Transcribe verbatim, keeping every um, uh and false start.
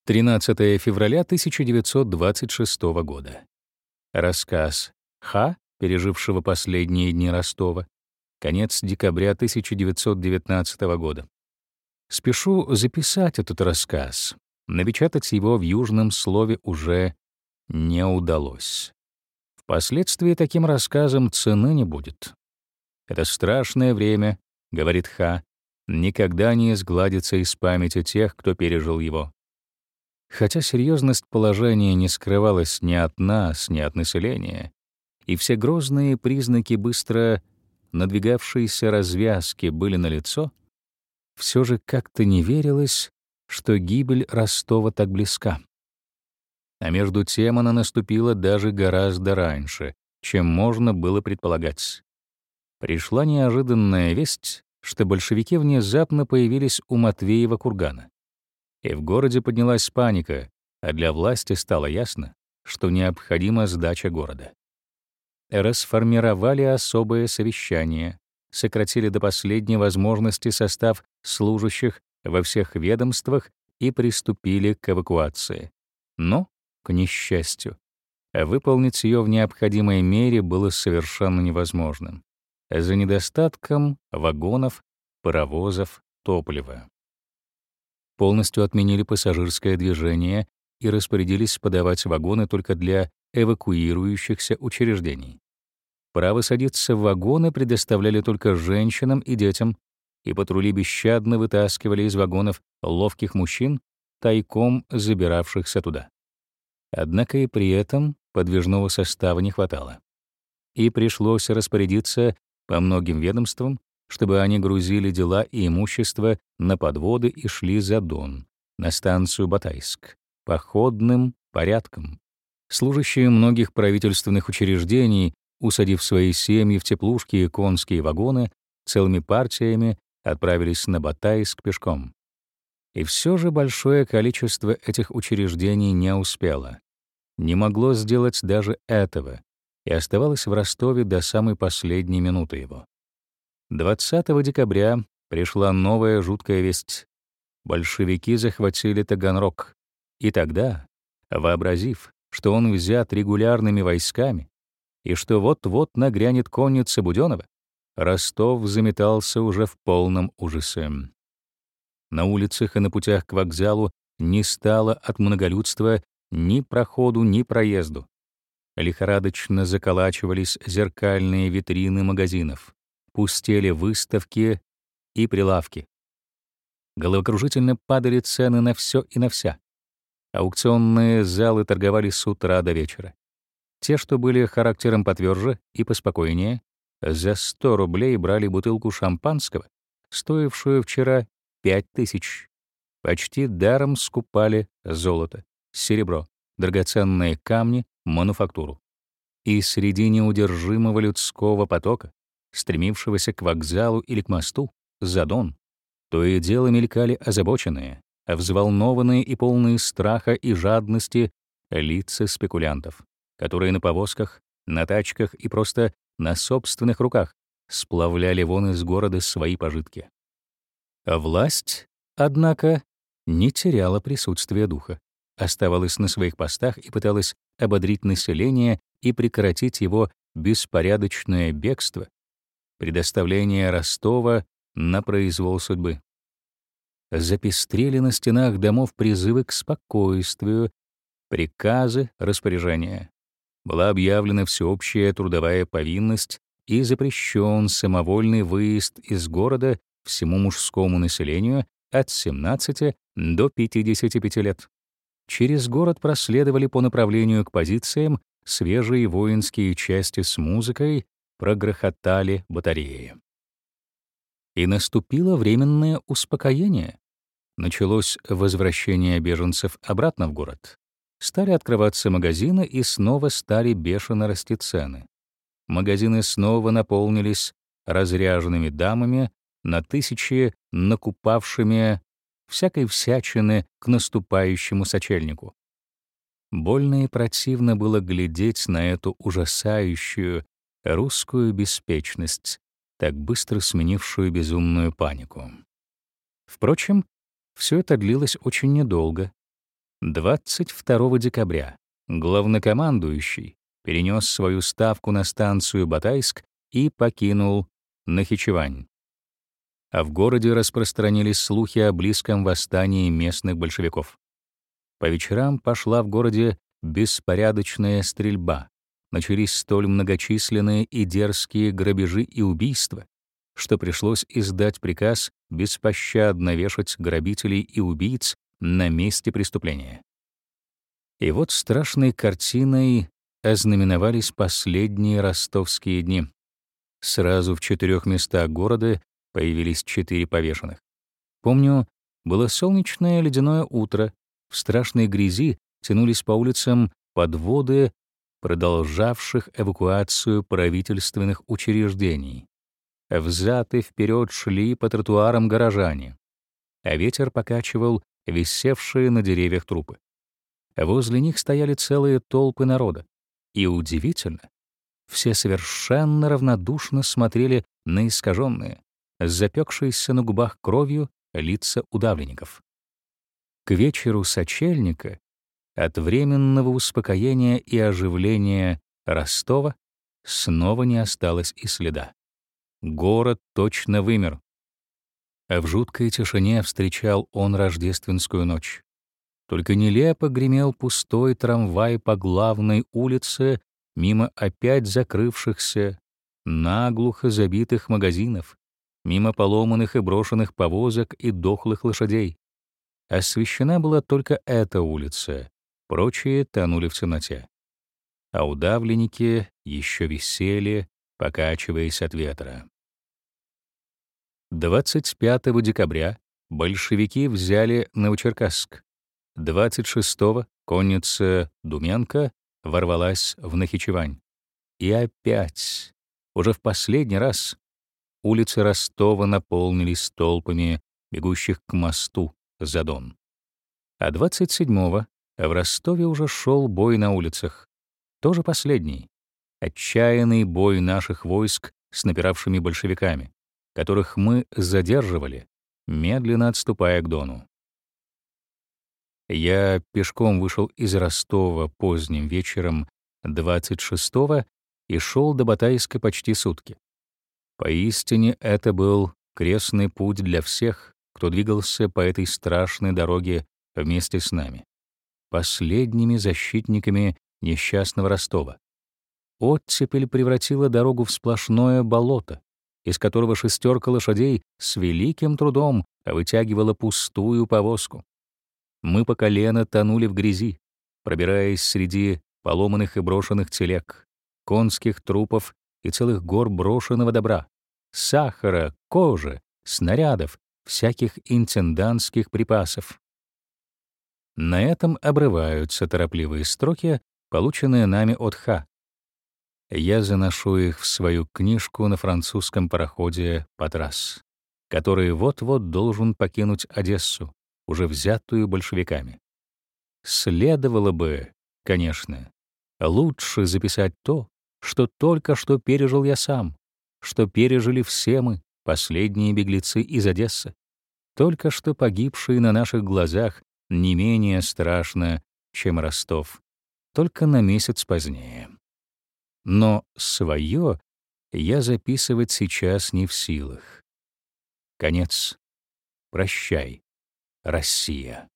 тринадцатое февраля тысяча девятьсот двадцать шестого года. Рассказ Х, пережившего последние дни Ростова. Конец декабря тысяча девятьсот девятнадцатого года. Спешу записать этот рассказ. Напечатать его в южном слове уже не удалось. Впоследствии таким рассказам цены не будет. Это страшное время, говорит Х, никогда не изгладится из памяти тех, кто пережил его. Хотя серьезность положения не скрывалась ни от нас, ни от населения, и все грозные признаки быстро надвигавшейся развязки были налицо, все же как-то не верилось, что гибель Ростова так близка. А между тем она наступила даже гораздо раньше, чем можно было предполагать. Пришла неожиданная весть, что большевики внезапно появились у Матвеева кургана. И в городе поднялась паника, а для власти стало ясно, что необходима сдача города. Расформировали особое совещание, сократили до последней возможности состав служащих во всех ведомствах и приступили к эвакуации. Но, к несчастью, выполнить ее в необходимой мере было совершенно невозможным за недостатком вагонов, паровозов, топлива. Полностью отменили пассажирское движение и распорядились подавать вагоны только для эвакуирующихся учреждений. Право садиться в вагоны предоставляли только женщинам и детям, и патрули бесщадно вытаскивали из вагонов ловких мужчин, тайком забиравшихся туда. Однако и при этом подвижного состава не хватало. И пришлось распорядиться по многим ведомствам, чтобы они грузили дела и имущество на подводы и шли за Дон, на станцию Батайск, походным порядком. Служащие многих правительственных учреждений, усадив свои семьи в теплушки и конские вагоны, целыми партиями отправились на Батайск пешком. И все же большое количество этих учреждений не успело, не могло сделать даже этого, и оставалось в Ростове до самой последней минуты его. двадцатого декабря пришла новая жуткая весть. Большевики захватили Таганрог. И тогда, вообразив, что он взят регулярными войсками и что вот-вот нагрянет конница Будённого, Ростов заметался уже в полном ужасе. На улицах и на путях к вокзалу не стало от многолюдства ни проходу, ни проезду. Лихорадочно заколачивались зеркальные витрины магазинов. Пустели выставки и прилавки. Головокружительно падали цены на все и на вся. Аукционные залы торговали с утра до вечера. Те, что были характером потверже и поспокойнее, за сто рублей брали бутылку шампанского, стоившую вчера пять тысяч. Почти даром скупали золото, серебро, драгоценные камни, мануфактуру. И среди неудержимого людского потока, стремившегося к вокзалу или к мосту, за Дон, то и дело мелькали озабоченные, взволнованные и полные страха и жадности лица спекулянтов, которые на повозках, на тачках и просто на собственных руках сплавляли вон из города свои пожитки. А власть, однако, не теряла присутствия духа, оставалась на своих постах и пыталась ободрить население и прекратить его беспорядочное бегство, предоставление Ростова на произвол судьбы. Запестрели на стенах домов призывы к спокойствию, приказы, распоряжения. Была объявлена всеобщая трудовая повинность и запрещен самовольный выезд из города всему мужскому населению от семнадцати до пятидесяти пяти лет. Через город проследовали по направлению к позициям свежие воинские части с музыкой, прогрохотали батареи. И наступило временное успокоение. Началось возвращение беженцев обратно в город. Стали открываться магазины, и снова стали бешено расти цены. Магазины снова наполнились разряженными дамами, на тысячи накупавшими всякой всячины к наступающему сочельнику. Больно и противно было глядеть на эту ужасающую русскую беспечность, так быстро сменившую безумную панику. Впрочем, все это длилось очень недолго. двадцать второго декабря главнокомандующий перенес свою ставку на станцию Батайск и покинул Нахичевань. А в городе распространились слухи о близком восстании местных большевиков. По вечерам пошла в городе беспорядочная стрельба. Начались столь многочисленные и дерзкие грабежи и убийства, что пришлось издать приказ беспощадно вешать грабителей и убийц на месте преступления. И вот страшной картиной ознаменовались последние ростовские дни. Сразу в четырех местах города появились четыре повешенных. Помню, было солнечное ледяное утро, в страшной грязи тянулись по улицам подводы продолжавших эвакуацию правительственных учреждений. Взад и вперед шли по тротуарам горожане, а ветер покачивал висевшие на деревьях трупы. Возле них стояли целые толпы народа. И удивительно, все совершенно равнодушно смотрели на искаженные, запекшиеся на губах кровью лица удавленников. К вечеру сочельника от временного успокоения и оживления Ростова снова не осталось и следа. Город точно вымер. А в жуткой тишине встречал он рождественскую ночь. Только нелепо гремел пустой трамвай по главной улице мимо опять закрывшихся, наглухо забитых магазинов, мимо поломанных и брошенных повозок и дохлых лошадей. Освещена была только эта улица, прочие тонули в темноте. А удавленники еще висели, покачиваясь от ветра. двадцать пятого декабря большевики взяли Новочеркасск. двадцать шестого конница Думенко ворвалась в Нахичевань. И опять, уже в последний раз, улицы Ростова наполнились толпами бегущих к мосту за Дон. А двадцать седьмого в Ростове уже шел бой на улицах. Тоже последний. Отчаянный бой наших войск с напиравшими большевиками, которых мы задерживали, медленно отступая к Дону. Я пешком вышел из Ростова поздним вечером двадцать шестого и шел до Батайска почти сутки. Поистине это был крестный путь для всех, кто двигался по этой страшной дороге вместе с нами, последними защитниками несчастного Ростова. Оттепель превратила дорогу в сплошное болото, из которого шестерка лошадей с великим трудом вытягивала пустую повозку. Мы по колено тонули в грязи, пробираясь среди поломанных и брошенных телег, конских трупов и целых гор брошенного добра, сахара, кожи, снарядов, всяких интендантских припасов. На этом обрываются торопливые строки, полученные нами от Ха. Я заношу их в свою книжку на французском пароходе «Патрас», который вот-вот должен покинуть Одессу, уже взятую большевиками. Следовало бы, конечно, лучше записать то, что только что пережил я сам, что пережили все мы, последние беглецы из Одессы, только что погибшие на наших глазах не менее страшно, чем Ростов, только на месяц позднее. Но свое я записывать сейчас не в силах. Конец. Прощай, Россия.